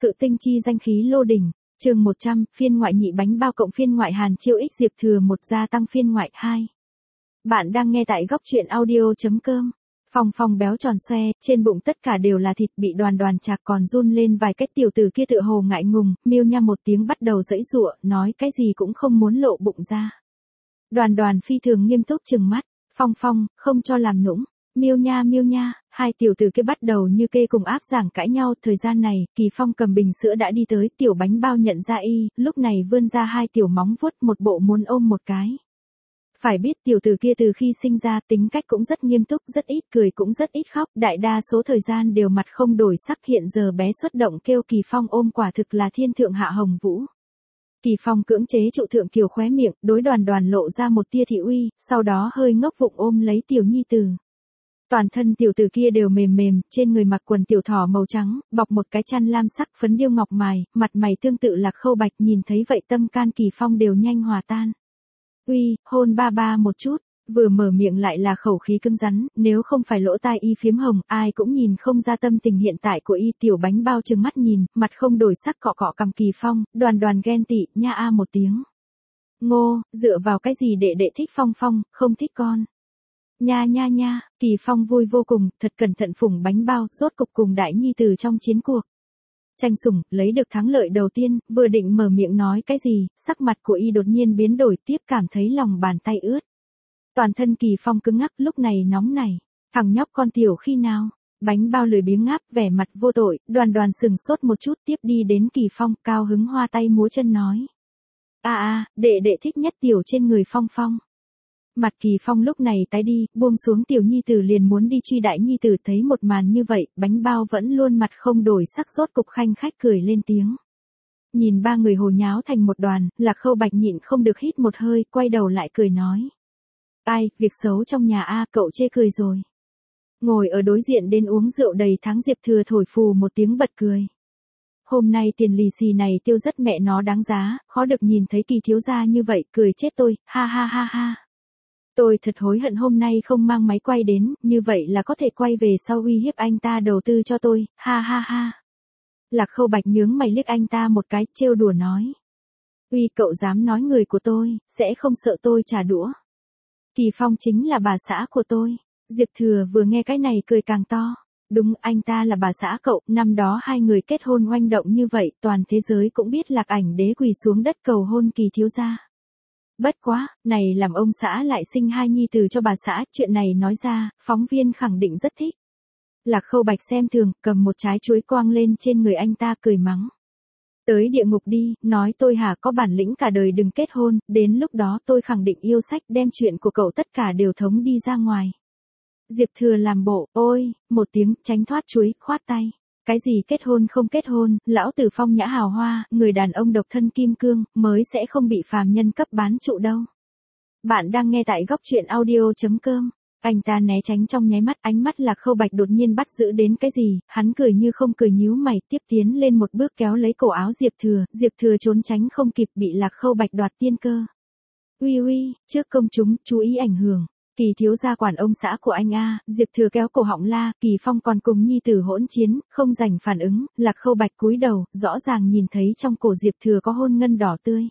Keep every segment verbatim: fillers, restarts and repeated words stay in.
Cự tinh chi danh khí lô đỉnh, chương một trăm, phiên ngoại nhị bánh bao cộng phiên ngoại Hàn Chiêu X Diệp Thừa một gia tăng phiên ngoại hai. Bạn đang nghe tại góc truyện audio.com. Phong Phong béo tròn xoe, trên bụng tất cả đều là thịt, bị Đoàn Đoàn chạc còn run lên vài cái. Tiểu tử kia tựa hồ ngại ngùng, miêu nha một tiếng bắt đầu giãy giụa, nói cái gì cũng không muốn lộ bụng ra. Đoàn Đoàn phi thường nghiêm túc trừng mắt, Phong Phong, không cho làm nũng. Miêu nha miêu nha, hai tiểu tử kia bắt đầu như kê cùng áp giảng cãi nhau. Thời gian này, Kỳ Phong cầm bình sữa đã đi tới, tiểu bánh bao nhận ra y, lúc này vươn ra hai tiểu móng vuốt, một bộ muốn ôm một cái. Phải biết tiểu tử kia từ khi sinh ra tính cách cũng rất nghiêm túc, rất ít cười cũng rất ít khóc, đại đa số thời gian đều mặt không đổi sắc. Hiện giờ bé xuất động kêu Kỳ Phong ôm quả thực là thiên thượng hạ hồng vũ. Kỳ Phong cưỡng chế trụ thượng kiều khóe miệng, đối Đoàn Đoàn lộ ra một tia thị uy, sau đó hơi ngốc vụng ôm lấy tiểu nhi tử. Toàn thân tiểu tử kia đều mềm mềm, trên người mặc quần tiểu thỏ màu trắng, bọc một cái chăn lam sắc phấn điêu ngọc mài, mặt mày tương tự Lạc Khâu Bạch, nhìn thấy vậy tâm can Kỳ Phong đều nhanh hòa tan. Uy, hôn ba ba một chút, vừa mở miệng lại là khẩu khí cứng rắn, nếu không phải lỗ tai y phiếm hồng, ai cũng nhìn không ra tâm tình hiện tại của y. Tiểu bánh bao trừng mắt nhìn, mặt không đổi sắc cọ cọ cằm Kỳ Phong, Đoàn Đoàn ghen tị, nha a một tiếng. Ngô, dựa vào cái gì đệ đệ thích Phong Phong, không thích con. Nha nha nha, Kỳ Phong vui vô cùng, thật cẩn thận phủng bánh bao, rốt cục cùng đại nhi tử trong chiến cuộc. Tranh sủng, lấy được thắng lợi đầu tiên, vừa định mở miệng nói cái gì, sắc mặt của y đột nhiên biến đổi, tiếp cảm thấy lòng bàn tay ướt. Toàn thân Kỳ Phong cứng ngắc, lúc này nóng này, thằng nhóc con tiểu khi nào, bánh bao lười biếng ngáp, vẻ mặt vô tội. Đoàn Đoàn sừng sốt một chút, tiếp đi đến Kỳ Phong, cao hứng hoa tay múa chân nói. A a, đệ đệ thích nhất tiểu trên người Phong Phong. Mặt Kỳ Phong lúc này tái đi, buông xuống tiểu nhi tử liền muốn đi truy đại nhi tử. Thấy một màn như vậy, bánh bao vẫn luôn mặt không đổi sắc, rốt cục khanh khách cười lên tiếng. Nhìn ba người hồ nháo thành một đoàn, Lạc Khâu Bạch nhịn không được hít một hơi, quay đầu lại cười nói. Ai, việc xấu trong nhà a, cậu chê cười rồi. Ngồi ở đối diện đến uống rượu đầy tháng Diệp Thừa thổi phù một tiếng bật cười. Hôm nay tiền lì xì này tiêu rất mẹ nó đáng giá, khó được nhìn thấy Kỳ thiếu gia như vậy, cười chết tôi, ha ha ha ha. Tôi thật hối hận hôm nay không mang máy quay đến, như vậy là có thể quay về sau uy hiếp anh ta đầu tư cho tôi, ha ha ha. Lạc Khâu Bạch nhướng mày liếc anh ta một cái, trêu đùa nói. Uy, cậu dám nói người của tôi, sẽ không sợ tôi trả đũa. Kỳ Phong chính là bà xã của tôi. Diệp Thừa vừa nghe cái này cười càng to. Đúng, anh ta là bà xã cậu, năm đó hai người kết hôn oanh động như vậy, toàn thế giới cũng biết Lạc Ảnh Đế quỳ xuống đất cầu hôn Kỳ thiếu gia. Bất quá, này làm ông xã lại sinh hai nhi tử cho bà xã, chuyện này nói ra, phóng viên khẳng định rất thích. Lạc Khâu Bạch xem thường, cầm một trái chuối quang lên trên người anh ta cười mắng. Tới địa ngục đi, nói tôi hả, có bản lĩnh cả đời đừng kết hôn, đến lúc đó tôi khẳng định yêu sách, đem chuyện của cậu tất cả đều thống đi ra ngoài. Diệp Thừa làm bộ, ôi, một tiếng, tránh thoát chuối, khoát tay. Cái gì kết hôn không kết hôn, lão tử phong nhã hào hoa, người đàn ông độc thân kim cương, mới sẽ không bị phàm nhân cấp bán trụ đâu. Bạn đang nghe tại góc truyện audio.com. Anh ta né tránh trong nháy mắt, ánh mắt Lạc Khâu Bạch đột nhiên bắt giữ đến cái gì, hắn cười như không cười nhíu mày, tiếp tiến lên một bước kéo lấy cổ áo Diệp Thừa, Diệp Thừa trốn tránh không kịp, bị Lạc Khâu Bạch đoạt tiên cơ. Uy uy, trước công chúng, chú ý ảnh hưởng. Kỳ thiếu gia quản ông xã của anh a, Diệp Thừa kéo cổ họng la, Kỳ Phong còn cùng nhi tử hỗn chiến, không dành phản ứng. Lạc Khâu Bạch cúi đầu, rõ ràng nhìn thấy trong cổ Diệp Thừa có hôn ngân đỏ tươi.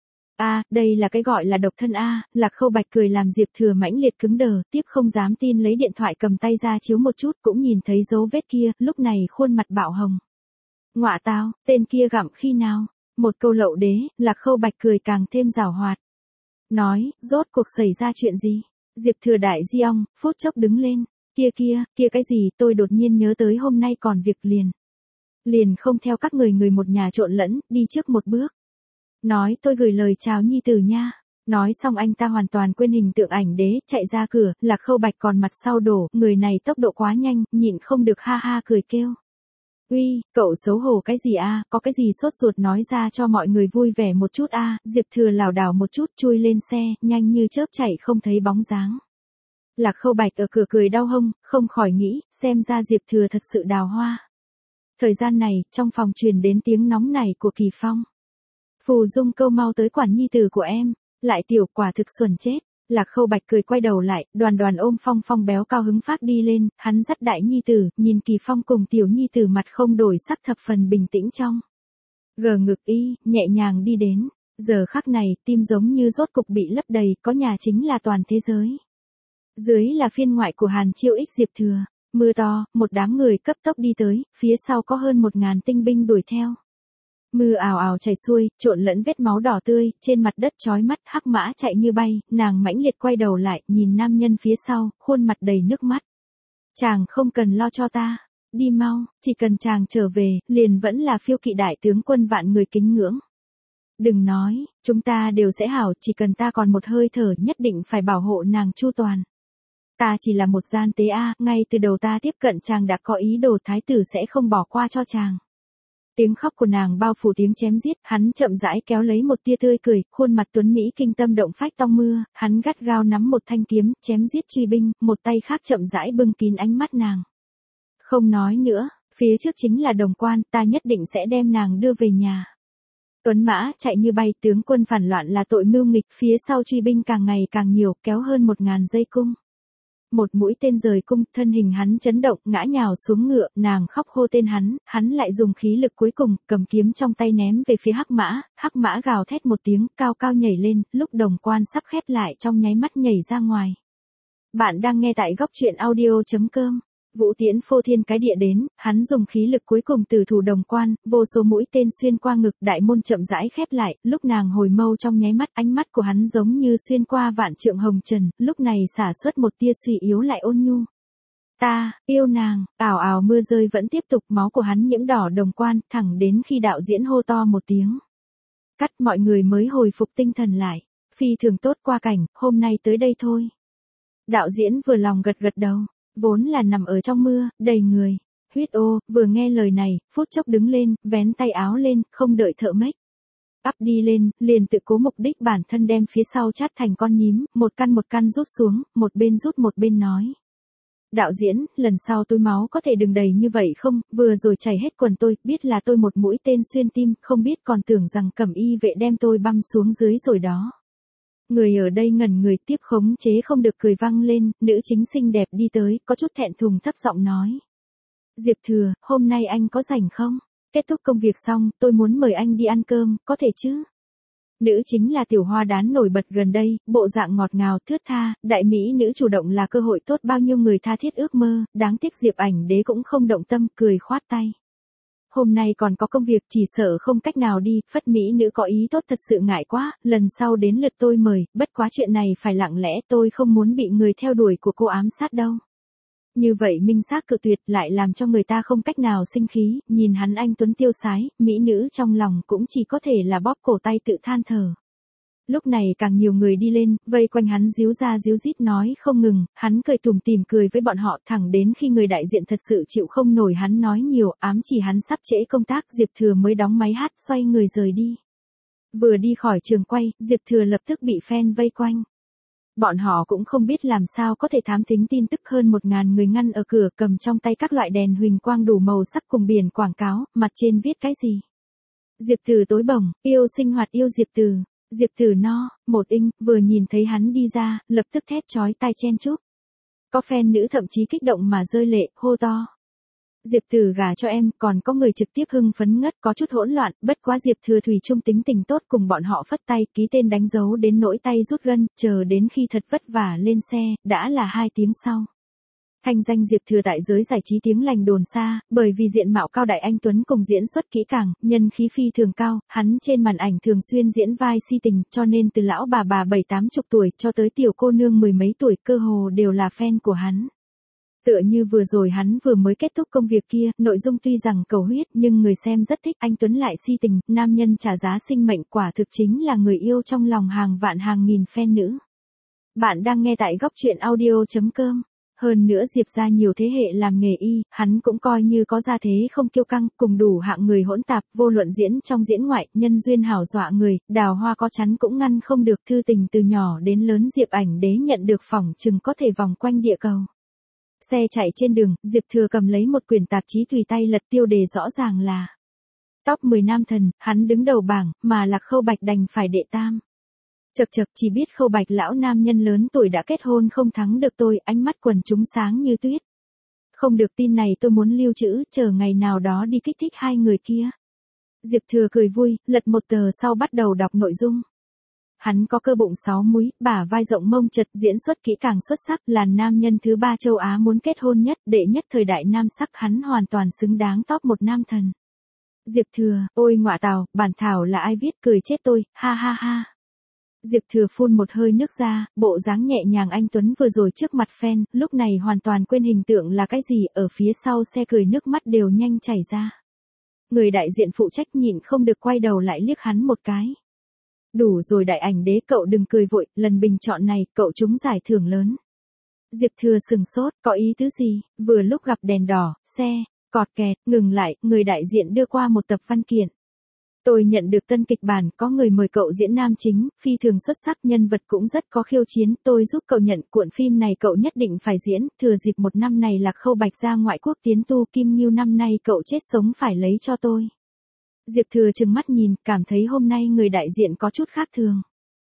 A, đây là cái gọi là độc thân a. Lạc Khâu Bạch cười làm Diệp Thừa mãnh liệt cứng đờ, tiếp không dám tin lấy điện thoại cầm tay ra chiếu một chút, cũng nhìn thấy dấu vết kia, lúc này khuôn mặt bạo hồng. Ngọa tao, tên kia gặm khi nào? Một câu lậu đế, Lạc Khâu Bạch cười càng thêm giảo hoạt. Nói, rốt cuộc xảy ra chuyện gì? Diệp Thừa đại di ong, phút chốc đứng lên. Kia kia, kia cái gì, tôi đột nhiên nhớ tới hôm nay còn việc liền. Liền không theo các người người một nhà trộn lẫn, đi trước một bước. Nói tôi gửi lời chào nhi tử nha. Nói xong anh ta hoàn toàn quên hình tượng Ảnh Đế, chạy ra cửa, Lạc Khâu Bạch còn mặt sau đổ, người này tốc độ quá nhanh, nhịn không được ha ha cười kêu. Uy, cậu xấu hổ cái gì a, có cái gì sốt ruột nói ra cho mọi người vui vẻ một chút a. Diệp Thừa lảo đảo một chút chui lên xe, nhanh như chớp chạy không thấy bóng dáng. Lạc Khâu Bạch ở cửa cười đau hông, không khỏi nghĩ, xem ra Diệp Thừa thật sự đào hoa. Thời gian này, trong phòng truyền đến tiếng nóng nảy của Kỳ Phong. Phù Dung câu mau tới quản nhi tử của em, lại tiểu quả thực xuẩn chết. Lạc Khâu Bạch cười quay đầu lại, Đoàn Đoàn ôm Phong Phong béo cao hứng phát đi lên, hắn dắt đại nhi tử, nhìn Kỳ Phong cùng tiểu nhi tử mặt không đổi sắc thập phần bình tĩnh trong. Gờ ngực y, nhẹ nhàng đi đến. Giờ khắc này, tim giống như rốt cục bị lấp đầy, có nhà chính là toàn thế giới. Dưới là phiên ngoại của Hàn Chiêu Ích Diệp Thừa. Mưa to, một đám người cấp tốc đi tới, phía sau có hơn một ngàn tinh binh đuổi theo. Mưa ào ào chảy xuôi, trộn lẫn vết máu đỏ tươi, trên mặt đất chói mắt, hắc mã chạy như bay, nàng mãnh liệt quay đầu lại, nhìn nam nhân phía sau, khuôn mặt đầy nước mắt. Chàng không cần lo cho ta, đi mau, chỉ cần chàng trở về, liền vẫn là phiêu kỵ đại tướng quân vạn người kính ngưỡng. Đừng nói, chúng ta đều sẽ hảo, chỉ cần ta còn một hơi thở nhất định phải bảo hộ nàng chu toàn. Ta chỉ là một gian tế a, ngay từ đầu ta tiếp cận chàng đã có ý đồ thái tử sẽ không bỏ qua cho chàng. Tiếng khóc của nàng bao phủ tiếng chém giết, hắn chậm rãi kéo lấy một tia tươi cười, khuôn mặt tuấn mỹ kinh tâm động phách tong mưa, hắn gắt gao nắm một thanh kiếm, chém giết truy binh, một tay khác chậm rãi bưng kín ánh mắt nàng. Không nói nữa, phía trước chính là Đồng Quan, ta nhất định sẽ đem nàng đưa về nhà. Tuấn mã chạy như bay, tướng quân phản loạn là tội mưu nghịch, phía sau truy binh càng ngày càng nhiều, kéo hơn một ngàn dây cung. Một mũi tên rời cung, thân hình hắn chấn động, ngã nhào xuống ngựa, nàng khóc hô tên hắn, hắn lại dùng khí lực cuối cùng, cầm kiếm trong tay ném về phía hắc mã, hắc mã gào thét một tiếng, cao cao nhảy lên, lúc Đồng Quan sắp khép lại trong nháy mắt nhảy ra ngoài. Bạn đang nghe tại góc truyện audio chấm com. Vũ Tiễn phô thiên cái địa đến, hắn dùng khí lực cuối cùng từ thủ Đồng Quan, vô số mũi tên xuyên qua ngực, đại môn chậm rãi khép lại, lúc nàng hồi mâu trong nháy mắt, ánh mắt của hắn giống như xuyên qua vạn trượng hồng trần, lúc này xả xuất một tia suy yếu lại ôn nhu. Ta, yêu nàng, ảo ảo mưa rơi vẫn tiếp tục, máu của hắn nhiễm đỏ Đồng Quan, thẳng đến khi đạo diễn hô to một tiếng. Cắt, mọi người mới hồi phục tinh thần lại. Phi thường tốt qua cảnh, hôm nay tới đây thôi. Đạo diễn vừa lòng gật gật đầu. Vốn là nằm ở trong mưa, đầy người. Huyết ô, vừa nghe lời này, phút chốc đứng lên, vén tay áo lên, không đợi thợ mếch. Ắp đi lên, liền tự cố mục đích bản thân đem phía sau chát thành con nhím, một căn một căn rút xuống, một bên rút một bên nói. Đạo diễn, lần sau tôi máu có thể đừng đầy như vậy không, vừa rồi chảy hết quần tôi, biết là tôi một mũi tên xuyên tim, không biết còn tưởng rằng cẩm y vệ đem tôi băm xuống dưới rồi đó. Người ở đây ngẩn người, tiếp khống chế không được cười vang lên, nữ chính xinh đẹp đi tới, có chút thẹn thùng thấp giọng nói. Diệp Thừa, hôm nay anh có rảnh không? Kết thúc công việc xong, tôi muốn mời anh đi ăn cơm, có thể chứ? Nữ chính là tiểu hoa đán nổi bật gần đây, bộ dạng ngọt ngào thướt tha, đại mỹ nữ chủ động là cơ hội tốt bao nhiêu người tha thiết ước mơ, đáng tiếc Diệp Ảnh Đế cũng không động tâm, cười khoát tay. Hôm nay còn có công việc, chỉ sợ không cách nào đi, phất mỹ nữ có ý tốt thật sự ngại quá, lần sau đến lượt tôi mời, bất quá chuyện này phải lặng lẽ, tôi không muốn bị người theo đuổi của cô ám sát đâu. Như vậy minh xác cự tuyệt lại làm cho người ta không cách nào sinh khí, nhìn hắn anh tuấn tiêu sái, mỹ nữ trong lòng cũng chỉ có thể là bóp cổ tay tự than thở. Lúc này càng nhiều người đi lên, vây quanh hắn díu ra díu dít nói không ngừng, hắn cười tủm tỉm cười với bọn họ thẳng đến khi người đại diện thật sự chịu không nổi hắn nói nhiều, ám chỉ hắn sắp trễ công tác, Diệp Thừa mới đóng máy hát xoay người rời đi. Vừa đi khỏi trường quay, Diệp Thừa lập tức bị fan vây quanh. Bọn họ cũng không biết làm sao có thể thám thính tin tức, hơn một ngàn người ngăn ở cửa cầm trong tay các loại đèn huỳnh quang đủ màu sắc cùng biển quảng cáo, mặt trên viết cái gì. Diệp Từ tối bổng, yêu sinh hoạt yêu Diệp Từ. Diệp Tử no, một inh, vừa nhìn thấy hắn đi ra, lập tức thét chói tai chen chúc. Có fan nữ thậm chí kích động mà rơi lệ, hô to. Diệp Tử gả cho em, còn có người trực tiếp hưng phấn ngất, có chút hỗn loạn, bất quá Diệp Thừa thủy chung tính tình tốt cùng bọn họ phất tay, ký tên đánh dấu đến nỗi tay rút gân, chờ đến khi thật vất vả lên xe, đã là hai tiếng sau. Thanh danh Diệp Thừa tại giới giải trí tiếng lành đồn xa, bởi vì diện mạo cao đại anh tuấn cùng diễn xuất kỹ càng, nhân khí phi thường cao, hắn trên màn ảnh thường xuyên diễn vai si tình, cho nên từ lão bà bà bảy tám chục tuổi cho tới tiểu cô nương mười mấy tuổi cơ hồ đều là fan của hắn. Tựa như vừa rồi hắn vừa mới kết thúc công việc kia, nội dung tuy rằng cầu huyết nhưng người xem rất thích, anh tuấn lại si tình, nam nhân trả giá sinh mệnh, quả thực chính là người yêu trong lòng hàng vạn hàng nghìn fan nữ. Bạn đang nghe tại góc truyện audio chấm com. Hơn nữa Diệp ra nhiều thế hệ làm nghề y, hắn cũng coi như có gia thế không kiêu căng, cùng đủ hạng người hỗn tạp, vô luận diễn trong diễn ngoại, nhân duyên hảo dọa người, đào hoa có chắn cũng ngăn không được, thư tình từ nhỏ đến lớn Diệp Ảnh Đế nhận được phỏng chừng có thể vòng quanh địa cầu. Xe chạy trên đường, Diệp Thừa cầm lấy một quyển tạp chí tùy tay lật, tiêu đề rõ ràng là Top mười nam thần, hắn đứng đầu bảng, mà Lạc Khâu Bạch đành phải đệ tam. Chậc chậc, chỉ biết Khâu Bạch lão nam nhân lớn tuổi đã kết hôn không thắng được tôi, ánh mắt quần chúng sáng như tuyết. Không được, tin này tôi muốn lưu trữ, chờ ngày nào đó đi kích thích hai người kia. Diệp Thừa cười vui, lật một tờ sau bắt đầu đọc nội dung. Hắn có cơ bụng sáu múi, bả vai rộng mông chật, diễn xuất kỹ càng xuất sắc, là nam nhân thứ ba châu Á muốn kết hôn nhất, đệ nhất thời đại nam sắc, hắn hoàn toàn xứng đáng top một nam thần. Diệp Thừa, ôi ngọa tào, bản thảo là ai viết, cười chết tôi, ha ha ha. Diệp Thừa phun một hơi nước ra, bộ dáng nhẹ nhàng anh tuấn vừa rồi trước mặt fan, lúc này hoàn toàn quên hình tượng là cái gì, ở phía sau xe cười nước mắt đều nhanh chảy ra. Người đại diện phụ trách nhịn không được quay đầu lại liếc hắn một cái. Đủ rồi đại ảnh đế, cậu đừng cười vội, lần bình chọn này, cậu trúng giải thưởng lớn. Diệp Thừa sừng sốt, có ý tứ gì, vừa lúc gặp đèn đỏ, xe, cọt kẹt, ngừng lại, người đại diện đưa qua một tập văn kiện. Tôi nhận được tân kịch bản, có người mời cậu diễn nam chính, phi thường xuất sắc, nhân vật cũng rất có khiêu chiến, tôi giúp cậu nhận, cuộn phim này cậu nhất định phải diễn, thừa dịp một năm này Lạc Khâu Bạch ra ngoại quốc tiến tu, Kim Ngưu năm nay cậu chết sống phải lấy cho tôi. Diệp Thừa trừng mắt nhìn, cảm thấy hôm nay người đại diện có chút khác thường.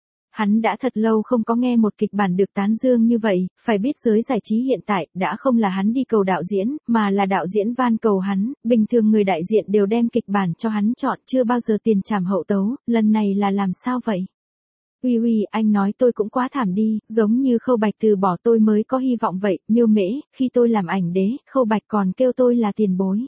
Hắn đã thật lâu không có nghe một kịch bản được tán dương như vậy, phải biết giới giải trí hiện tại, đã không là hắn đi cầu đạo diễn, mà là đạo diễn van cầu hắn, bình thường người đại diện đều đem kịch bản cho hắn chọn, chưa bao giờ tiền trảm hậu tấu, lần này là làm sao vậy? Uy uy, anh nói tôi cũng quá thảm đi, giống như Khâu Bạch từ bỏ tôi mới có hy vọng vậy, miêu mễ, khi tôi làm ảnh đế, Khâu Bạch còn kêu tôi là tiền bối.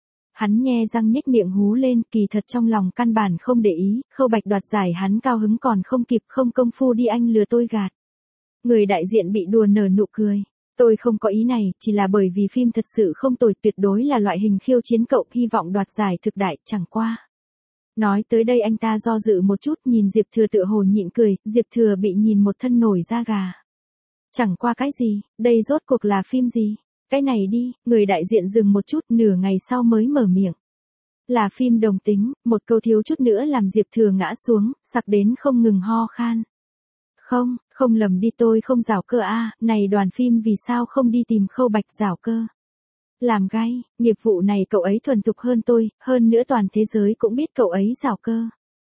Hắn nhe răng nhếch miệng hú lên, kỳ thật trong lòng căn bản không để ý, Khâu Bạch đoạt giải hắn cao hứng còn không kịp, không công phu đi anh lừa tôi gạt. Người đại diện bị đùa nở nụ cười. Tôi không có ý này, chỉ là bởi vì phim thật sự không tồi, tuyệt đối là loại hình khiêu chiến, cậu hy vọng đoạt giải thực đại, chẳng qua. Nói tới đây anh ta do dự một chút, nhìn Diệp Thừa tựa hồ nhịn cười, Diệp Thừa bị nhìn một thân nổi da gà. Chẳng qua cái gì, đây rốt cuộc là phim gì? Cái này đi, người đại diện dừng một chút, nửa ngày sau mới mở miệng. Là phim đồng tính, một câu thiếu chút nữa làm Diệp Thừa ngã xuống, sặc đến không ngừng ho khan. Không, không lầm đi, tôi không giảo cơ a, à, này đoàn phim vì sao không đi tìm Khâu Bạch giảo cơ? Làm gai, nghiệp vụ này cậu ấy thuần thục hơn tôi, hơn nữa toàn thế giới cũng biết cậu ấy giảo cơ.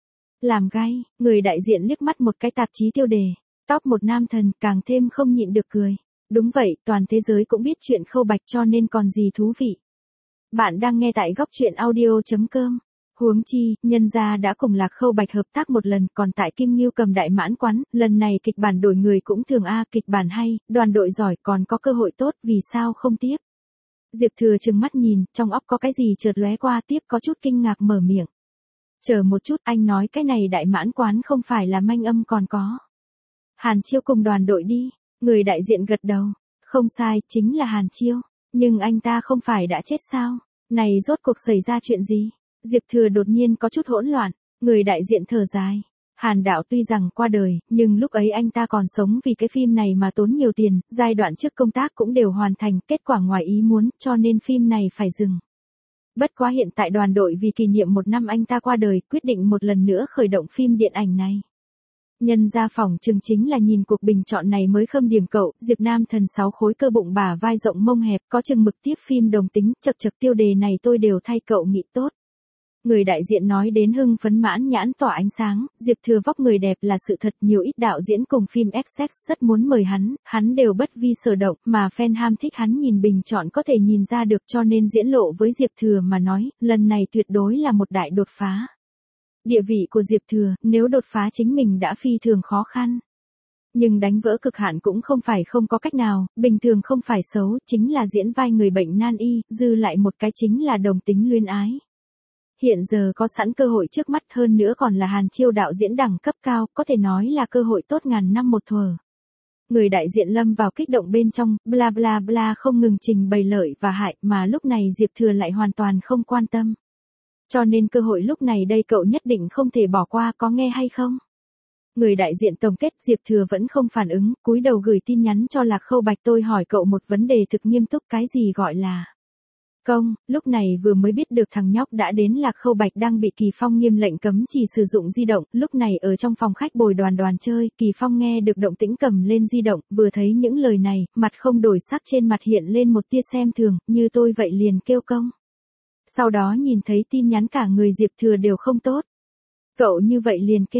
Làm gai, người đại diện liếc mắt một cái tạp chí tiêu đề, top một nam thần, càng thêm không nhịn được cười. Đúng vậy, toàn thế giới cũng biết chuyện Khâu Bạch cho nên còn gì thú vị. Bạn đang nghe tại góc truyện audio chấm com. Huống chi, nhân gia đã cùng Lạc Khâu Bạch hợp tác một lần, còn tại Kim Ngưu cầm đại mãn quán, lần này kịch bản đổi người cũng thường a, à, kịch bản hay, đoàn đội giỏi, còn có cơ hội tốt, vì sao không tiếp? Diệp Thừa trừng mắt nhìn, trong óc có cái gì chợt lóe qua, tiếp có chút kinh ngạc mở miệng. Chờ một chút, anh nói cái này đại mãn quán không phải là manh âm còn có. Hàn Chiêu cùng đoàn đội đi. Người đại diện gật đầu, không sai, chính là Hàn Chiêu, nhưng anh ta không phải đã chết sao? Này rốt cuộc xảy ra chuyện gì? Diệp Thừa đột nhiên có chút hỗn loạn, người đại diện thở dài. Hàn đạo tuy rằng qua đời, nhưng lúc ấy anh ta còn sống vì cái phim này mà tốn nhiều tiền, giai đoạn trước công tác cũng đều hoàn thành, kết quả ngoài ý muốn, cho nên phim này phải dừng. Bất quá hiện tại đoàn đội vì kỷ niệm một năm anh ta qua đời, quyết định một lần nữa khởi động phim điện ảnh này. Nhân ra phòng chừng chính là nhìn cuộc bình chọn này mới khâm điểm cậu, Diệp Nam thần sáu khối cơ bụng bả vai rộng mông hẹp, có chừng mực tiếp phim đồng tính, chật chật tiêu đề này tôi đều thay cậu nghĩ tốt. Người đại diện nói đến hưng phấn mãn nhãn tỏa ánh sáng, Diệp Thừa vóc người đẹp là sự thật, nhiều ít đạo diễn cùng phim Essex rất muốn mời hắn, hắn đều bất vi sở động, mà fan ham thích hắn nhìn bình chọn có thể nhìn ra được, cho nên diễn lộ với Diệp Thừa mà nói, lần này tuyệt đối là một đại đột phá. Địa vị của Diệp Thừa, nếu đột phá chính mình đã phi thường khó khăn. Nhưng đánh vỡ cực hạn cũng không phải không có cách nào, bình thường không phải xấu, chính là diễn vai người bệnh nan y, dư lại một cái chính là đồng tính luyến ái. Hiện giờ có sẵn cơ hội trước mắt, hơn nữa còn là Hàn Chiêu đạo diễn đẳng cấp cao, có thể nói là cơ hội tốt ngàn năm một thuở. Người đại diện lâm vào kích động bên trong, bla bla bla không ngừng trình bày lợi và hại, mà lúc này Diệp Thừa lại hoàn toàn không quan tâm. Cho nên cơ hội lúc này đây cậu nhất định không thể bỏ qua, có nghe hay không? Người đại diện tổng kết, Diệp Thừa vẫn không phản ứng, cúi đầu gửi tin nhắn cho Lạc Khâu Bạch, tôi hỏi cậu một vấn đề thực nghiêm túc, cái gì gọi là công, lúc này vừa mới biết được thằng nhóc đã đến Lạc Khâu Bạch đang bị Kỳ Phong nghiêm lệnh cấm chỉ sử dụng di động, lúc này ở trong phòng khách bồi đoàn đoàn chơi, Kỳ Phong nghe được động tĩnh cầm lên di động, vừa thấy những lời này, mặt không đổi sắc, trên mặt hiện lên một tia xem thường, như tôi vậy liền kêu công. Sau đó nhìn thấy tin nhắn cả người Diệp Thừa đều không tốt. Cậu như vậy liền kêu,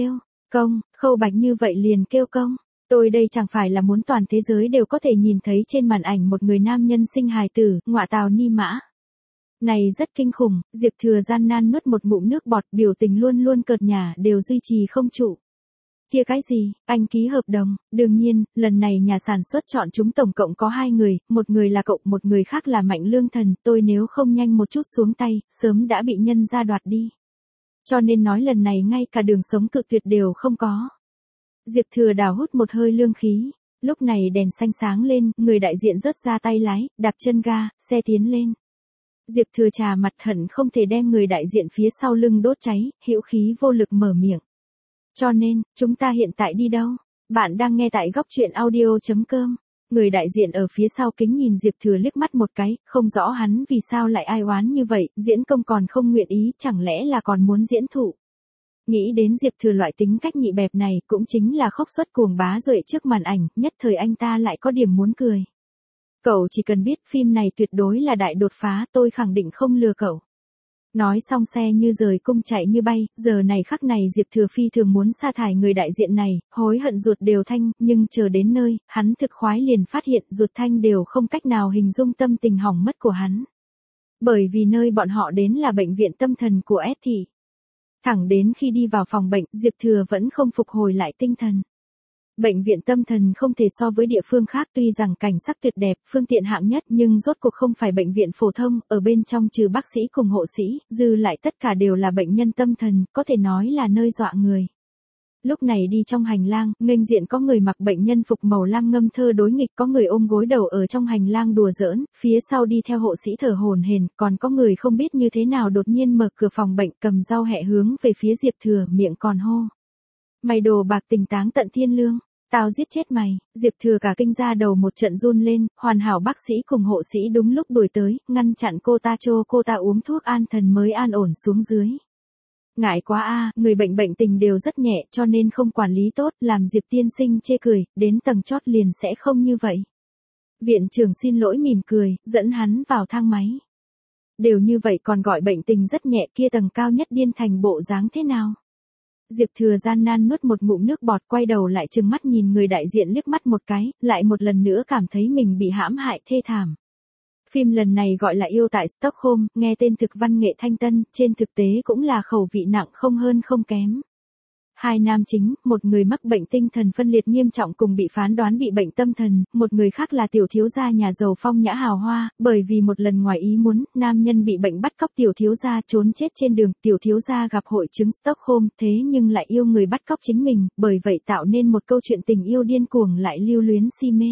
Công, Khâu Bạch như vậy liền kêu công. Tôi đây chẳng phải là muốn toàn thế giới đều có thể nhìn thấy trên màn ảnh một người nam nhân sinh hài tử, ngọa tào ni mã. Này rất kinh khủng, Diệp Thừa gian nan nuốt một ngụm nước bọt, biểu tình luôn luôn cợt nhả đều duy trì không trụ. Kia cái gì, anh ký hợp đồng, đương nhiên, lần này nhà sản xuất chọn chúng tổng cộng có hai người, một người là cậu, một người khác là Mạnh Lương Thần, tôi nếu không nhanh một chút xuống tay, sớm đã bị nhân ra đoạt đi. Cho nên nói lần này ngay cả đường sống cự tuyệt đều không có. Diệp Thừa đào hút một hơi lương khí, lúc này đèn xanh sáng lên, người đại diện rớt ra tay lái, đạp chân ga, xe tiến lên. Diệp Thừa trà mặt hận không thể đem người đại diện phía sau lưng đốt cháy, hữu khí vô lực mở miệng. Cho nên, chúng ta hiện tại đi đâu? Bạn đang nghe tại góc truyện audio.com. Người đại diện ở phía sau kính nhìn Diệp Thừa liếc mắt một cái, không rõ hắn vì sao lại ai oán như vậy, diễn công còn không nguyện ý, chẳng lẽ là còn muốn diễn thụ. Nghĩ đến Diệp Thừa loại tính cách nhị bẹp này, cũng chính là khốc suất cuồng bá duệ trước màn ảnh, nhất thời anh ta lại có điểm muốn cười. Cậu chỉ cần biết phim này tuyệt đối là đại đột phá, tôi khẳng định không lừa cậu. Nói xong xe như rời cung chạy như bay, giờ này khắc này Diệp Thừa phi thường muốn sa thải người đại diện này, hối hận ruột đều thanh, nhưng chờ đến nơi, hắn thực khoái liền phát hiện ruột thanh đều không cách nào hình dung tâm tình hỏng mất của hắn. Bởi vì nơi bọn họ đến là bệnh viện tâm thần của S thị. Thẳng đến khi đi vào phòng bệnh, Diệp Thừa vẫn không phục hồi lại tinh thần. Bệnh viện tâm thần không thể so với địa phương khác, tuy rằng cảnh sắc tuyệt đẹp, phương tiện hạng nhất, nhưng rốt cuộc không phải bệnh viện phổ thông, ở bên trong trừ bác sĩ cùng hộ sĩ, dư lại tất cả đều là bệnh nhân tâm thần, có thể nói là nơi dọa người. Lúc này đi trong hành lang, nghênh diện có người mặc bệnh nhân phục màu lam ngâm thơ đối nghịch, có người ôm gối đầu ở trong hành lang đùa giỡn, phía sau đi theo hộ sĩ thở hổn hển, còn có người không biết như thế nào đột nhiên mở cửa phòng bệnh, cầm dao hẹ hướng về phía Diệp Thừa, miệng còn hô: "Mày đồ bạc tình táng tận thiên lương, tao giết chết mày." Diệp Thừa cả kinh ra đầu một trận run lên, hoàn hảo bác sĩ cùng hộ sĩ đúng lúc đuổi tới, ngăn chặn cô ta, cho cô ta uống thuốc an thần mới an ổn xuống dưới. Ngại quá a, người bệnh bệnh tình đều rất nhẹ, cho nên không quản lý tốt, làm Diệp tiên sinh chê cười, đến tầng chót liền sẽ không như vậy. Viện trưởng xin lỗi mỉm cười, dẫn hắn vào thang máy. Đều như vậy còn gọi bệnh tình rất nhẹ, kia tầng cao nhất điên thành bộ dáng thế nào? Diệp Thừa gian nan nuốt một ngụm nước bọt, quay đầu lại trừng mắt nhìn người đại diện liếc mắt một cái, lại một lần nữa cảm thấy mình bị hãm hại thê thảm. Phim lần này gọi là Yêu tại Stockholm, nghe tên thực văn nghệ thanh tân, trên thực tế cũng là khẩu vị nặng không hơn không kém. Hai nam chính, một người mắc bệnh tinh thần phân liệt nghiêm trọng cùng bị phán đoán bị bệnh tâm thần, một người khác là tiểu thiếu gia nhà giàu phong nhã hào hoa, bởi vì một lần ngoài ý muốn, nam nhân bị bệnh bắt cóc tiểu thiếu gia trốn chết trên đường, tiểu thiếu gia gặp hội chứng Stockholm, thế nhưng lại yêu người bắt cóc chính mình, bởi vậy tạo nên một câu chuyện tình yêu điên cuồng lại lưu luyến si mê.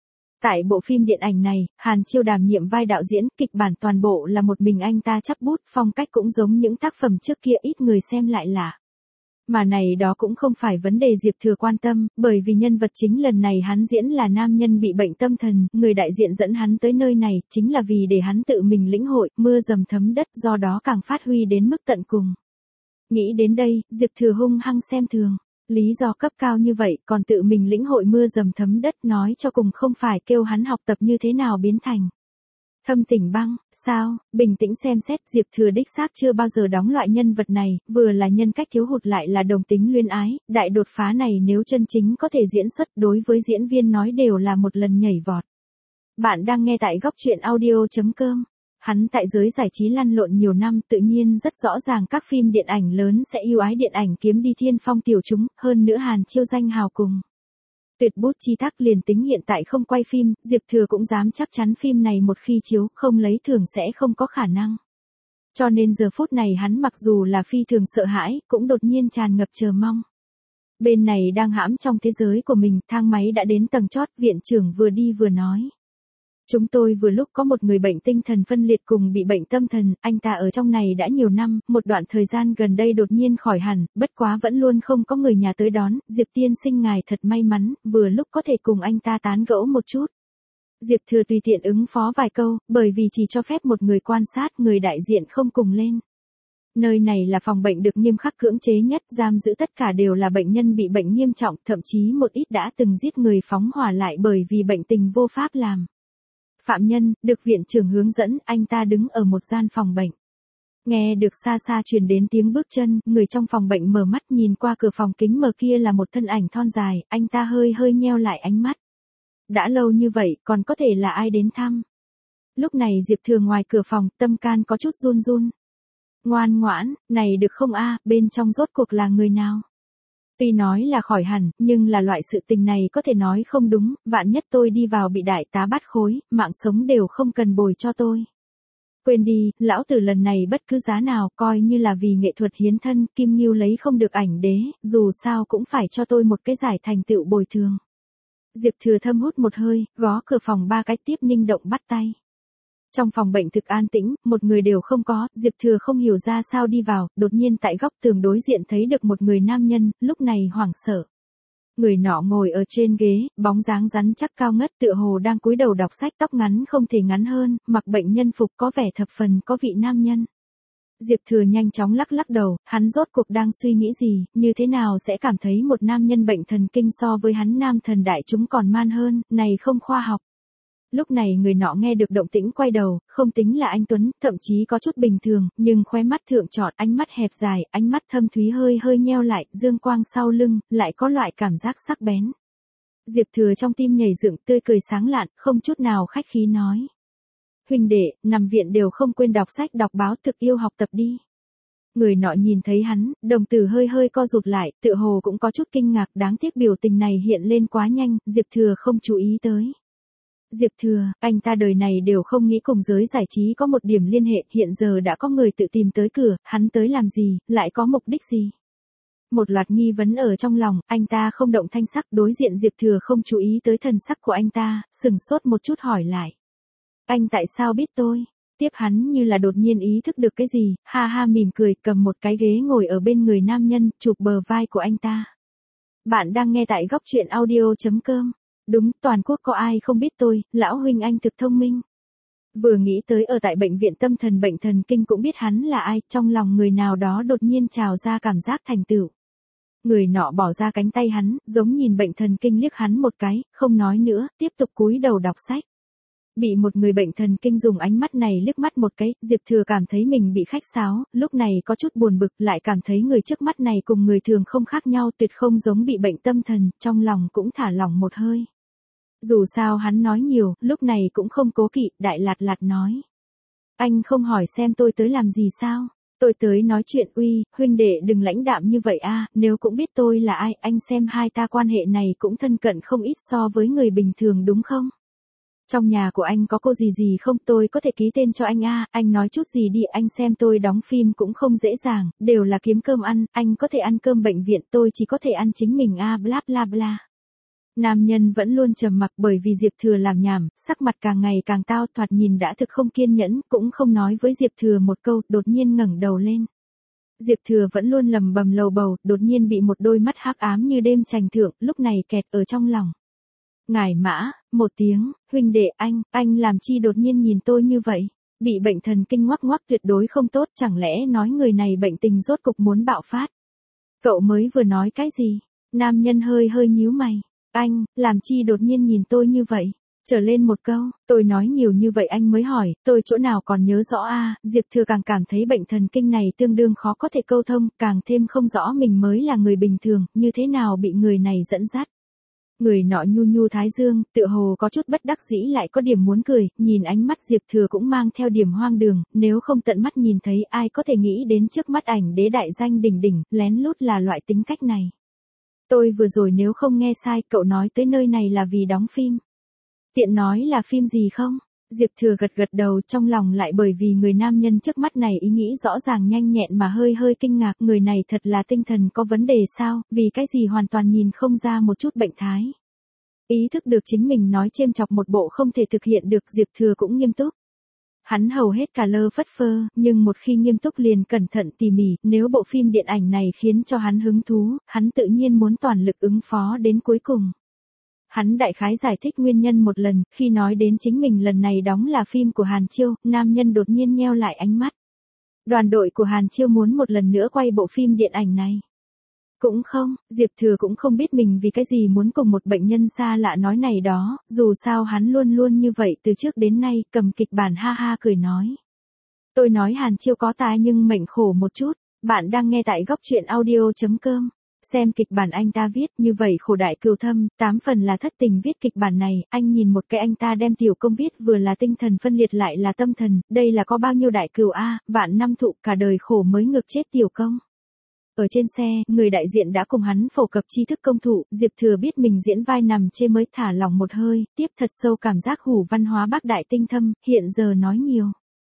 Tại bộ phim điện ảnh này, Hàn Chiêu đảm nhiệm vai đạo diễn, kịch bản toàn bộ là một mình anh ta chắp bút, phong cách cũng giống những tác phẩm trước kia ít người xem lại lạ. Mà này đó cũng không phải vấn đề Diệp Thừa quan tâm, bởi vì nhân vật chính lần này hắn diễn là nam nhân bị bệnh tâm thần, người đại diện dẫn hắn tới nơi này, chính là vì để hắn tự mình lĩnh hội, mưa dầm thấm đất, do đó càng phát huy đến mức tận cùng. Nghĩ đến đây, Diệp Thừa hung hăng xem thường. Lý do cấp cao như vậy, còn tự mình lĩnh hội mưa dầm thấm đất, nói cho cùng không phải kêu hắn học tập như thế nào biến thành. Thâm Tình Băng, sao, bình tĩnh xem xét, Diệp Thừa đích xác chưa bao giờ đóng loại nhân vật này, vừa là nhân cách thiếu hụt lại là đồng tính luyến ái, đại đột phá này nếu chân chính có thể diễn xuất đối với diễn viên nói đều là một lần nhảy vọt. Bạn đang nghe tại góc truyện audio.com. Hắn tại giới giải trí lăn lộn nhiều năm, tự nhiên rất rõ ràng các phim điện ảnh lớn sẽ ưu ái điện ảnh kiếm đi thiên phong tiểu chúng, hơn nữa Hàn Chiêu danh hào cùng. Tuyệt bút chi thác, liền tính hiện tại không quay phim, Diệp Thừa cũng dám chắc chắn phim này một khi chiếu, không lấy thường sẽ không có khả năng. Cho nên giờ phút này hắn mặc dù là phi thường sợ hãi, cũng đột nhiên tràn ngập chờ mong. Bên này đang hãm trong thế giới của mình, thang máy đã đến tầng chót, viện trưởng vừa đi vừa nói. Chúng tôi vừa lúc có một người bệnh tinh thần phân liệt cùng bị bệnh tâm thần, anh ta ở trong này đã nhiều năm, một đoạn thời gian gần đây đột nhiên khỏi hẳn, bất quá vẫn luôn không có người nhà tới đón, Diệp tiên sinh ngài thật may mắn, vừa lúc có thể cùng anh ta tán gẫu một chút. Diệp Thừa tùy tiện ứng phó vài câu, bởi vì chỉ cho phép một người quan sát, người đại diện không cùng lên. Nơi này là phòng bệnh được nghiêm khắc cưỡng chế nhất, giam giữ tất cả đều là bệnh nhân bị bệnh nghiêm trọng, thậm chí một ít đã từng giết người phóng hỏa lại bởi vì bệnh tình vô pháp làm. Phạm nhân, được viện trưởng hướng dẫn, anh ta đứng ở một gian phòng bệnh. Nghe được xa xa truyền đến tiếng bước chân, người trong phòng bệnh mở mắt nhìn qua cửa phòng kính mờ kia là một thân ảnh thon dài, anh ta hơi hơi nheo lại ánh mắt. Đã lâu như vậy, còn có thể là ai đến thăm? Lúc này Diệp Thừa ngoài cửa phòng, tâm can có chút run run. Ngoan ngoãn, này được không a, bên trong rốt cuộc là người nào? Tuy nói là khỏi hẳn, nhưng là loại sự tình này có thể nói không đúng, vạn nhất tôi đi vào bị đại tá bắt khối, mạng sống đều không cần bồi cho tôi. Quên đi, lão tử lần này bất cứ giá nào, coi như là vì nghệ thuật hiến thân, Kim Ngưu lấy không được ảnh đế, dù sao cũng phải cho tôi một cái giải thành tựu bồi thường. Diệp Thừa thâm hút một hơi, gõ cửa phòng ba cái tiếp Ninh Động bắt tay. Trong phòng bệnh thực an tĩnh, một người đều không có, Diệp Thừa không hiểu ra sao đi vào, đột nhiên tại góc tường đối diện thấy được một người nam nhân, lúc này hoảng sợ. Người nọ ngồi ở trên ghế, bóng dáng rắn chắc cao ngất tựa hồ đang cúi đầu đọc sách, tóc ngắn không thể ngắn hơn, mặc bệnh nhân phục có vẻ thập phần có vị nam nhân. Diệp Thừa nhanh chóng lắc lắc đầu, hắn rốt cuộc đang suy nghĩ gì, như thế nào sẽ cảm thấy một nam nhân bệnh thần kinh so với hắn nam thần đại chúng còn man hơn, này không khoa học. Lúc này người nọ nghe được động tĩnh quay đầu, không tính là anh Tuấn, thậm chí có chút bình thường, nhưng khóe mắt thượng trọt, ánh mắt hẹp dài, ánh mắt thâm thúy hơi hơi nheo lại, dương quang sau lưng, lại có loại cảm giác sắc bén. Diệp Thừa trong tim nhảy dựng, tươi cười sáng lạn, không chút nào khách khí nói. Huynh đệ, nằm viện đều không quên đọc sách đọc báo, thực yêu học tập đi. Người nọ nhìn thấy hắn, đồng tử hơi hơi co rụt lại, tựa hồ cũng có chút kinh ngạc, đáng tiếc biểu tình này hiện lên quá nhanh, Diệp Thừa không chú ý tới. Diệp Thừa, anh ta đời này đều không nghĩ cùng giới giải trí có một điểm liên hệ, hiện giờ đã có người tự tìm tới cửa, hắn tới làm gì, lại có mục đích gì? Một loạt nghi vấn ở trong lòng, anh ta không động thanh sắc, đối diện Diệp Thừa không chú ý tới thần sắc của anh ta, sừng sốt một chút hỏi lại. Anh tại sao biết tôi? Tiếp hắn như là đột nhiên ý thức được cái gì, ha ha mỉm cười, cầm một cái ghế ngồi ở bên người nam nhân, chụp bờ vai của anh ta. Bạn đang nghe tại góc truyện audio chấm com. Đúng, toàn quốc có ai không biết tôi, lão huynh anh thực thông minh. Vừa nghĩ tới ở tại bệnh viện tâm thần bệnh thần kinh cũng biết hắn là ai, trong lòng người nào đó đột nhiên trào ra cảm giác thành tựu. Người nọ bỏ ra cánh tay hắn, giống nhìn bệnh thần kinh liếc hắn một cái, không nói nữa, tiếp tục cúi đầu đọc sách. Bị một người bệnh thần kinh dùng ánh mắt này liếc mắt một cái, Diệp Thừa cảm thấy mình bị khách sáo, lúc này có chút buồn bực, lại cảm thấy người trước mắt này cùng người thường không khác nhau, tuyệt không giống bị bệnh tâm thần, trong lòng cũng thả lỏng một hơi. Dù sao hắn nói nhiều, lúc này cũng không cố kỵ, đại lạt lạt nói. Anh không hỏi xem tôi tới làm gì sao? Tôi tới nói chuyện. Uy, huynh đệ đừng lãnh đạm như vậy a, nếu cũng biết tôi là ai, anh xem hai ta quan hệ này cũng thân cận không ít so với người bình thường đúng không? Trong nhà của anh có cô gì gì không, tôi có thể ký tên cho anh a, anh nói chút gì đi, anh xem tôi đóng phim cũng không dễ dàng, đều là kiếm cơm ăn, anh có thể ăn cơm bệnh viện, tôi chỉ có thể ăn chính mình a, bla bla bla. Nam nhân vẫn luôn trầm mặc bởi vì Diệp Thừa làm nhảm, sắc mặt càng ngày càng tao, thoạt nhìn đã thực không kiên nhẫn, cũng không nói với Diệp Thừa một câu, đột nhiên ngẩng đầu lên. Diệp Thừa vẫn luôn lầm bầm lầu bầu, đột nhiên bị một đôi mắt hắc ám như đêm trành thượng, lúc này kẹt ở trong lòng. Ngải Mã, một tiếng, huynh đệ anh, anh làm chi đột nhiên nhìn tôi như vậy? Bị bệnh thần kinh ngoắc ngoắc tuyệt đối không tốt, chẳng lẽ nói người này bệnh tình rốt cục muốn bạo phát? Cậu mới vừa nói cái gì? Nam nhân hơi hơi nhíu mày. Anh, làm chi đột nhiên nhìn tôi như vậy? Trở lên một câu, tôi nói nhiều như vậy anh mới hỏi, tôi chỗ nào còn nhớ rõ a? Diệp Thừa càng cảm thấy bệnh thần kinh này tương đương khó có thể câu thông, càng thêm không rõ mình mới là người bình thường, như thế nào bị người này dẫn dắt. Người nọ nhu nhu thái dương, tựa hồ có chút bất đắc dĩ lại có điểm muốn cười, nhìn ánh mắt Diệp Thừa cũng mang theo điểm hoang đường, nếu không tận mắt nhìn thấy ai có thể nghĩ đến trước mắt ảnh đế đại danh đỉnh đỉnh, lén lút là loại tính cách này. Tôi vừa rồi nếu không nghe sai, cậu nói tới nơi này là vì đóng phim. Tiện nói là phim gì không? Diệp Thừa gật gật đầu, trong lòng lại bởi vì người nam nhân trước mắt này ý nghĩ rõ ràng nhanh nhẹn mà hơi hơi kinh ngạc, người này thật là tinh thần có vấn đề sao, vì cái gì hoàn toàn nhìn không ra một chút bệnh thái. Ý thức được chính mình nói chêm chọc một bộ không thể thực hiện được, Diệp Thừa cũng nghiêm túc. Hắn hầu hết cả lơ phất phơ, nhưng một khi nghiêm túc liền cẩn thận tỉ mỉ, nếu bộ phim điện ảnh này khiến cho hắn hứng thú, hắn tự nhiên muốn toàn lực ứng phó đến cuối cùng. Hắn đại khái giải thích nguyên nhân một lần, khi nói đến chính mình lần này đóng là phim của Hàn Chiêu, nam nhân đột nhiên nheo lại ánh mắt. Đoàn đội của Hàn Chiêu muốn một lần nữa quay bộ phim điện ảnh này. Cũng không, Diệp Thừa cũng không biết mình vì cái gì muốn cùng một bệnh nhân xa lạ nói này đó, dù sao hắn luôn luôn như vậy từ trước đến nay, cầm kịch bản ha ha cười nói. Tôi nói Hàn Chiêu có tài nhưng mệnh khổ một chút. Bạn đang nghe tại góc truyện audio.com. Xem kịch bản anh ta viết như vậy khổ đại cừu thâm, tám phần là thất tình viết kịch bản này, anh nhìn một cái anh ta đem tiểu công viết vừa là tinh thần phân liệt lại là tâm thần, đây là có bao nhiêu đại cừu a, vạn năm thụ cả đời khổ mới ngược chết tiểu công. Ở trên xe, người đại diện đã cùng hắn phổ cập tri thức công thụ, Diệp Thừa biết mình diễn vai nằm chê mới thả lòng một hơi, tiếp thật sâu cảm giác hủ văn hóa bác đại tinh thâm, hiện giờ nói nhiều.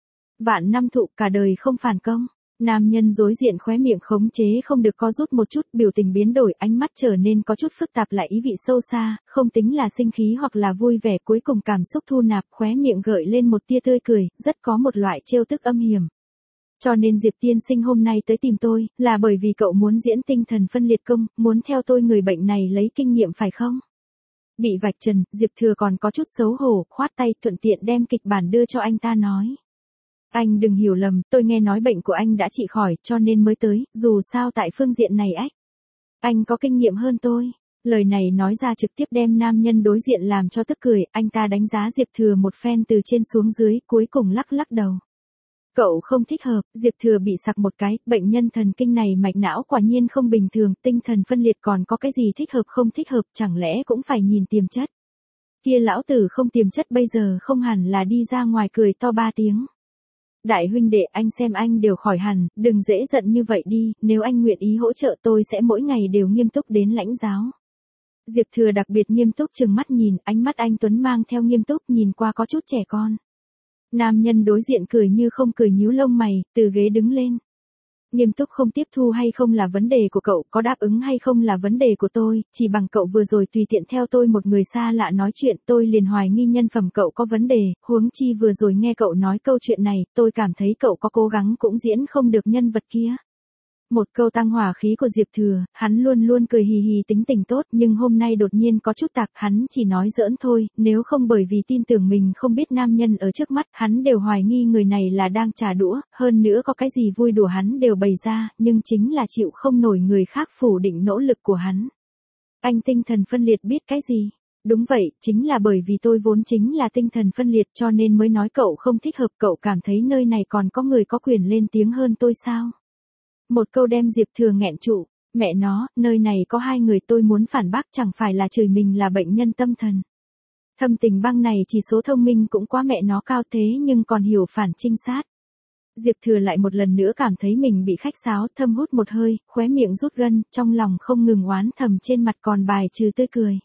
Vạn năm thụ cả đời không phản công. Nam nhân đối diện khóe miệng khống chế không được co rút một chút, biểu tình biến đổi, ánh mắt trở nên có chút phức tạp lại ý vị sâu xa, không tính là sinh khí hoặc là vui vẻ, cuối cùng cảm xúc thu nạp, khóe miệng gợi lên một tia tươi cười, rất có một loại trêu tức âm hiểm. Cho nên Diệp tiên sinh hôm nay tới tìm tôi, là bởi vì cậu muốn diễn tinh thần phân liệt công, muốn theo tôi người bệnh này lấy kinh nghiệm phải không? Bị vạch trần, Diệp Thừa còn có chút xấu hổ, khoát tay thuận tiện đem kịch bản đưa cho anh ta nói. Anh đừng hiểu lầm, tôi nghe nói bệnh của anh đã trị khỏi cho nên mới tới, dù sao tại phương diện này ách. Anh có kinh nghiệm hơn tôi. Lời này nói ra trực tiếp đem nam nhân đối diện làm cho tức cười, anh ta đánh giá Diệp Thừa một phen từ trên xuống dưới, cuối cùng lắc lắc đầu. Cậu không thích hợp, Diệp Thừa bị sặc một cái, bệnh nhân thần kinh này mạch não quả nhiên không bình thường, tinh thần phân liệt còn có cái gì thích hợp không thích hợp, chẳng lẽ cũng phải nhìn tiềm chất. Kia lão tử không tiềm chất bây giờ không hẳn là đi ra ngoài cười to ba tiếng. Đại huynh đệ anh xem anh đều khỏi hẳn, đừng dễ giận như vậy đi, nếu anh nguyện ý hỗ trợ tôi sẽ mỗi ngày đều nghiêm túc đến lãnh giáo. Diệp Thừa đặc biệt nghiêm túc trừng mắt nhìn, ánh mắt anh Tuấn mang theo nghiêm túc nhìn qua có chút trẻ con. Nam nhân đối diện cười như không cười nhíu lông mày, từ ghế đứng lên. Nghiêm túc không tiếp thu hay không là vấn đề của cậu, có đáp ứng hay không là vấn đề của tôi, chỉ bằng cậu vừa rồi tùy tiện theo tôi một người xa lạ nói chuyện tôi liền hoài nghi nhân phẩm cậu có vấn đề, huống chi vừa rồi nghe cậu nói câu chuyện này, tôi cảm thấy cậu có cố gắng cũng diễn không được nhân vật kia. Một câu tăng hỏa khí của Diệp Thừa, hắn luôn luôn cười hì hì tính tình tốt nhưng hôm nay đột nhiên có chút tạc, hắn chỉ nói giỡn thôi, nếu không bởi vì tin tưởng mình không biết nam nhân ở trước mắt, hắn đều hoài nghi người này là đang trà đũa, hơn nữa có cái gì vui đùa hắn đều bày ra, nhưng chính là chịu không nổi người khác phủ định nỗ lực của hắn. Anh tinh thần phân liệt biết cái gì? Đúng vậy, chính là bởi vì tôi vốn chính là tinh thần phân liệt cho nên mới nói cậu không thích hợp, cậu cảm thấy nơi này còn có người có quyền lên tiếng hơn tôi sao? Một câu đem Diệp Thừa nghẹn trụ, mẹ nó, nơi này có hai người tôi muốn phản bác chẳng phải là chửi mình là bệnh nhân tâm thần. Thâm tình băng này chỉ số thông minh cũng quá mẹ nó cao thế nhưng còn hiểu phản trinh sát. Diệp Thừa lại một lần nữa cảm thấy mình bị khách sáo, thâm hút một hơi, khóe miệng rút gân, trong lòng không ngừng oán thầm trên mặt còn bài trừ tươi cười.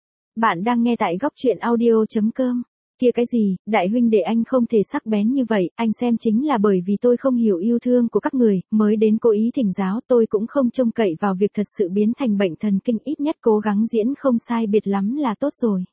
Bạn đang nghe tại góc truyện audio.com. Kia cái gì, đại huynh đệ anh không thể sắc bén như vậy, anh xem chính là bởi vì tôi không hiểu yêu thương của các người, mới đến cố ý thỉnh giáo, tôi cũng không trông cậy vào việc thật sự biến thành bệnh thần kinh, ít nhất cố gắng diễn không sai biệt lắm là tốt rồi.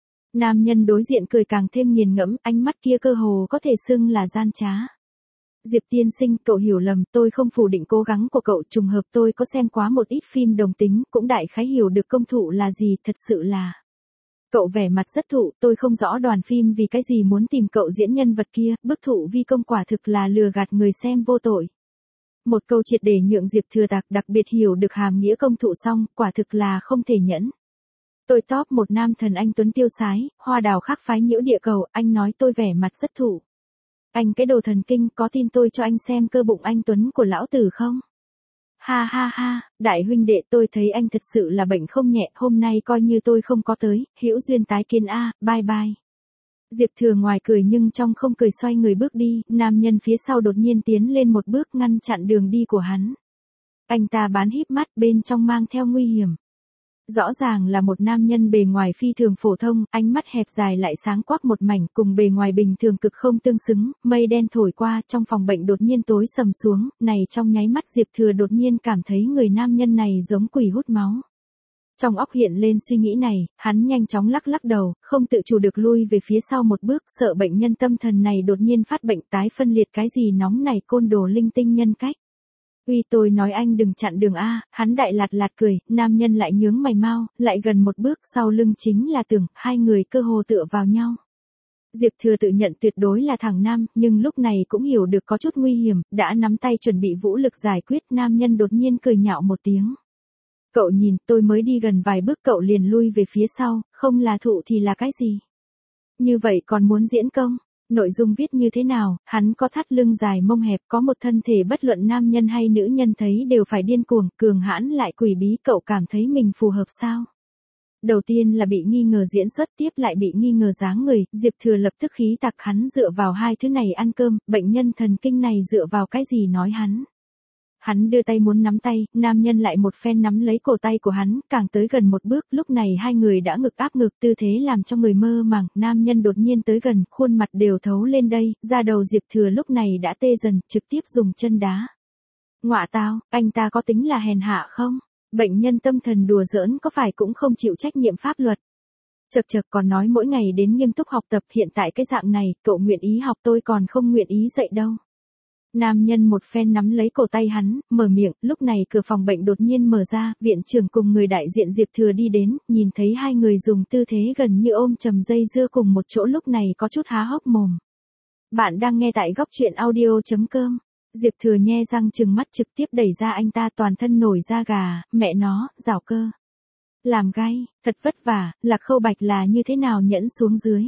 Nam nhân đối diện cười càng thêm nghiền ngẫm, ánh mắt kia cơ hồ có thể xưng là gian trá. Diệp tiên sinh, cậu hiểu lầm, tôi không phủ định cố gắng của cậu, trùng hợp tôi có xem quá một ít phim đồng tính, cũng đại khái hiểu được công thụ là gì, thật sự là. Cậu vẻ mặt rất thụ, tôi không rõ đoàn phim vì cái gì muốn tìm cậu diễn nhân vật kia, bức thụ vi công quả thực là lừa gạt người xem vô tội. Một câu triệt để nhượng Diệp Thừa đặc đặc biệt hiểu được hàm nghĩa công thụ xong, quả thực là không thể nhẫn. Tôi top một nam thần anh Tuấn tiêu sái, hoa đào khác phái nhiễu địa cầu, anh nói tôi vẻ mặt rất thụ. Anh cái đồ thần kinh, có tin tôi cho anh xem cơ bụng anh Tuấn của lão tử không? Ha ha ha, đại huynh đệ tôi thấy anh thật sự là bệnh không nhẹ, hôm nay coi như tôi không có tới, hữu duyên tái kiến a, bye bye. Diệp Thừa ngoài cười nhưng trong không cười xoay người bước đi, nam nhân phía sau đột nhiên tiến lên một bước ngăn chặn đường đi của hắn. Anh ta bán híp mắt bên trong mang theo nguy hiểm. Rõ ràng là một nam nhân bề ngoài phi thường phổ thông, ánh mắt hẹp dài lại sáng quắc một mảnh, cùng bề ngoài bình thường cực không tương xứng, mây đen thổi qua, trong phòng bệnh đột nhiên tối sầm xuống, này trong nháy mắt Diệp Thừa đột nhiên cảm thấy người nam nhân này giống quỷ hút máu. Trong óc hiện lên suy nghĩ này, hắn nhanh chóng lắc lắc đầu, không tự chủ được lui về phía sau một bước, sợ bệnh nhân tâm thần này đột nhiên phát bệnh tái phân liệt cái gì nóng này côn đồ linh tinh nhân cách. Uy tôi nói anh đừng chặn đường a, hắn đại lạt lạt cười, nam nhân lại nhướng mày mau, lại gần một bước sau lưng chính là tường, hai người cơ hồ tựa vào nhau. Diệp Thừa tự nhận tuyệt đối là thằng nam, nhưng lúc này cũng hiểu được có chút nguy hiểm, đã nắm tay chuẩn bị vũ lực giải quyết, nam nhân đột nhiên cười nhạo một tiếng. Cậu nhìn, tôi mới đi gần vài bước cậu liền lui về phía sau, không là thụ thì là cái gì? Như vậy còn muốn diễn công? Nội dung viết như thế nào, hắn có thắt lưng dài mông hẹp, có một thân thể bất luận nam nhân hay nữ nhân thấy đều phải điên cuồng, cường hãn lại quỷ bí, cậu cảm thấy mình phù hợp sao? Đầu tiên là bị nghi ngờ diễn xuất, tiếp lại bị nghi ngờ dáng người, Diệp Thừa lập tức khí tạc, hắn dựa vào hai thứ này ăn cơm, bệnh nhân thần kinh này dựa vào cái gì nói hắn. Hắn đưa tay muốn nắm tay, nam nhân lại một phen nắm lấy cổ tay của hắn, càng tới gần một bước, lúc này hai người đã ngực áp ngực, tư thế làm cho người mơ màng, nam nhân đột nhiên tới gần, khuôn mặt đều thấu lên đây, da đầu Diệp Thừa lúc này đã tê dần, trực tiếp dùng chân đá. Ngọa tao, anh ta có tính là hèn hạ không? Bệnh nhân tâm thần đùa giỡn có phải cũng không chịu trách nhiệm pháp luật. Chật chật còn nói mỗi ngày đến nghiêm túc học tập, hiện tại cái dạng này, cậu nguyện ý học tôi còn không nguyện ý dạy đâu. Nam nhân một phen nắm lấy cổ tay hắn, mở miệng, lúc này cửa phòng bệnh đột nhiên mở ra, viện trưởng cùng người đại diện Diệp Thừa đi đến, nhìn thấy hai người dùng tư thế gần như ôm chầm dây dưa cùng một chỗ lúc này có chút há hốc mồm. Bạn đang nghe tại góc truyện audio chấm com. Diệp Thừa nhe răng trừng mắt trực tiếp đẩy ra anh ta, toàn thân nổi da gà, mẹ nó, rào cơ. Làm gai, thật vất vả, Lạc Khâu Bạch là như thế nào nhẫn xuống dưới.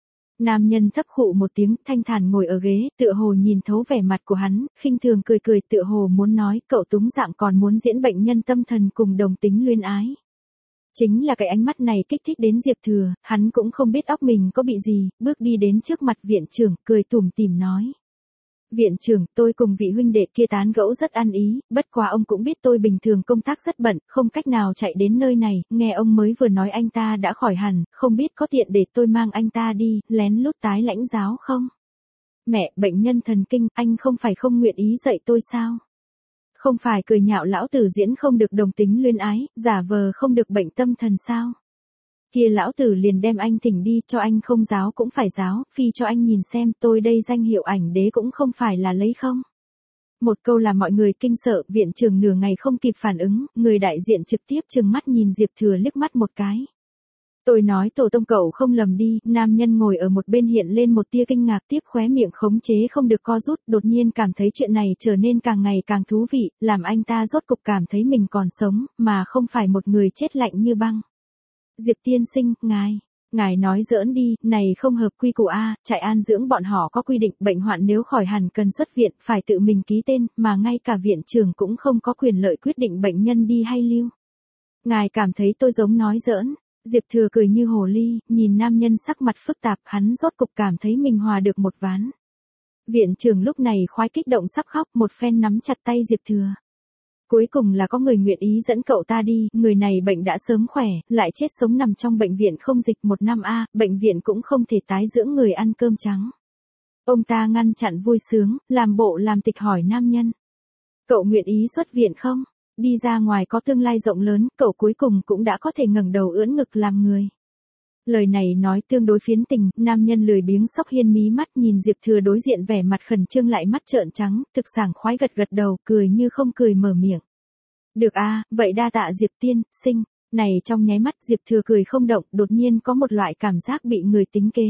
Nam nhân thấp khụ một tiếng, thanh thản ngồi ở ghế, tựa hồ nhìn thấu vẻ mặt của hắn, khinh thường cười cười, tựa hồ muốn nói, cậu túng dạng còn muốn diễn bệnh nhân tâm thần cùng đồng tính luyến ái. Chính là cái ánh mắt này kích thích đến Diệp Thừa, hắn cũng không biết óc mình có bị gì, bước đi đến trước mặt viện trưởng, cười tủm tỉm nói. Viện trưởng, tôi cùng vị huynh đệ kia tán gẫu rất ăn ý, bất quá ông cũng biết tôi bình thường công tác rất bận, không cách nào chạy đến nơi này, nghe ông mới vừa nói anh ta đã khỏi hẳn, không biết có tiện để tôi mang anh ta đi, lén lút tái lãnh giáo không? Mẹ, bệnh nhân thần kinh, anh không phải không nguyện ý dạy tôi sao? Không phải cười nhạo lão tử diễn không được đồng tính luyến ái, giả vờ không được bệnh tâm thần sao? Kia lão tử liền đem anh thỉnh đi, cho anh không giáo cũng phải giáo, phi cho anh nhìn xem, tôi đây danh hiệu ảnh đế cũng không phải là lấy không. Một câu làm mọi người kinh sợ, viện trưởng nửa ngày không kịp phản ứng, người đại diện trực tiếp trừng mắt nhìn Diệp Thừa liếc mắt một cái. Tôi nói tổ tông cậu không lầm đi, nam nhân ngồi ở một bên hiện lên một tia kinh ngạc, tiếp khóe miệng khống chế không được co rút, đột nhiên cảm thấy chuyện này trở nên càng ngày càng thú vị, làm anh ta rốt cục cảm thấy mình còn sống, mà không phải một người chết lạnh như băng. Diệp tiên sinh, ngài, ngài nói giỡn đi, này không hợp quy củ a, trại an dưỡng bọn họ có quy định bệnh hoạn nếu khỏi hẳn cần xuất viện, phải tự mình ký tên, mà ngay cả viện trưởng cũng không có quyền lợi quyết định bệnh nhân đi hay lưu. Ngài cảm thấy tôi giống nói giỡn, Diệp Thừa cười như hồ ly, nhìn nam nhân sắc mặt phức tạp, hắn rốt cục cảm thấy mình hòa được một ván. Viện trưởng lúc này khoái kích động sắp khóc, một phen nắm chặt tay Diệp Thừa. Cuối cùng là có người nguyện ý dẫn cậu ta đi, người này bệnh đã sớm khỏe, lại chết sống nằm trong bệnh viện không dịch một năm a, bệnh viện cũng không thể tái dưỡng người ăn cơm trắng. Ông ta ngăn chặn vui sướng, làm bộ làm tịch hỏi nam nhân. Cậu nguyện ý xuất viện không? Đi ra ngoài có tương lai rộng lớn, cậu cuối cùng cũng đã có thể ngẩng đầu ưỡn ngực làm người. Lời này nói tương đối phiến tình, nam nhân lười biếng sóc hiên mí mắt nhìn Diệp Thừa đối diện vẻ mặt khẩn trương lại mắt trợn trắng, thực sảng khoái gật gật đầu, cười như không cười mở miệng. Được a, vậy đa tạ Diệp tiên sinh, này trong nháy mắt Diệp Thừa cười không động, đột nhiên có một loại cảm giác bị người tính kế.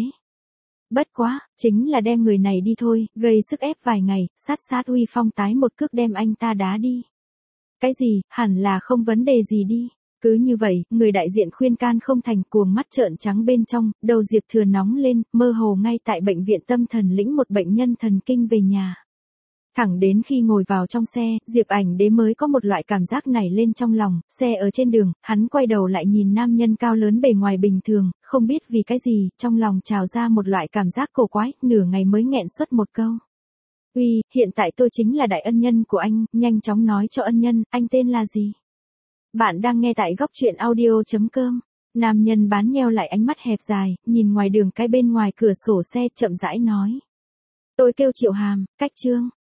Bất quá, chính là đem người này đi thôi, gây sức ép vài ngày, sát sát uy phong tái một cước đem anh ta đá đi. Cái gì, hẳn là không vấn đề gì đi. Cứ như vậy, người đại diện khuyên can không thành, cuồng mắt trợn trắng bên trong, đầu Diệp Thừa nóng lên, mơ hồ ngay tại bệnh viện tâm thần lĩnh một bệnh nhân thần kinh về nhà. Thẳng đến khi ngồi vào trong xe, Diệp Ảnh Đế mới có một loại cảm giác này lên trong lòng, xe ở trên đường, hắn quay đầu lại nhìn nam nhân cao lớn bề ngoài bình thường, không biết vì cái gì, trong lòng trào ra một loại cảm giác cổ quái, nửa ngày mới nghẹn xuất một câu. Uy, hiện tại tôi chính là đại ân nhân của anh, nhanh chóng nói cho ân nhân, anh tên là gì? Bạn đang nghe tại góc truyện audio chấm com. Nam nhân bán nheo lại ánh mắt hẹp dài, nhìn ngoài đường cái bên ngoài cửa sổ xe chậm rãi nói. Tôi kêu Triệu Hàm, cách Trương.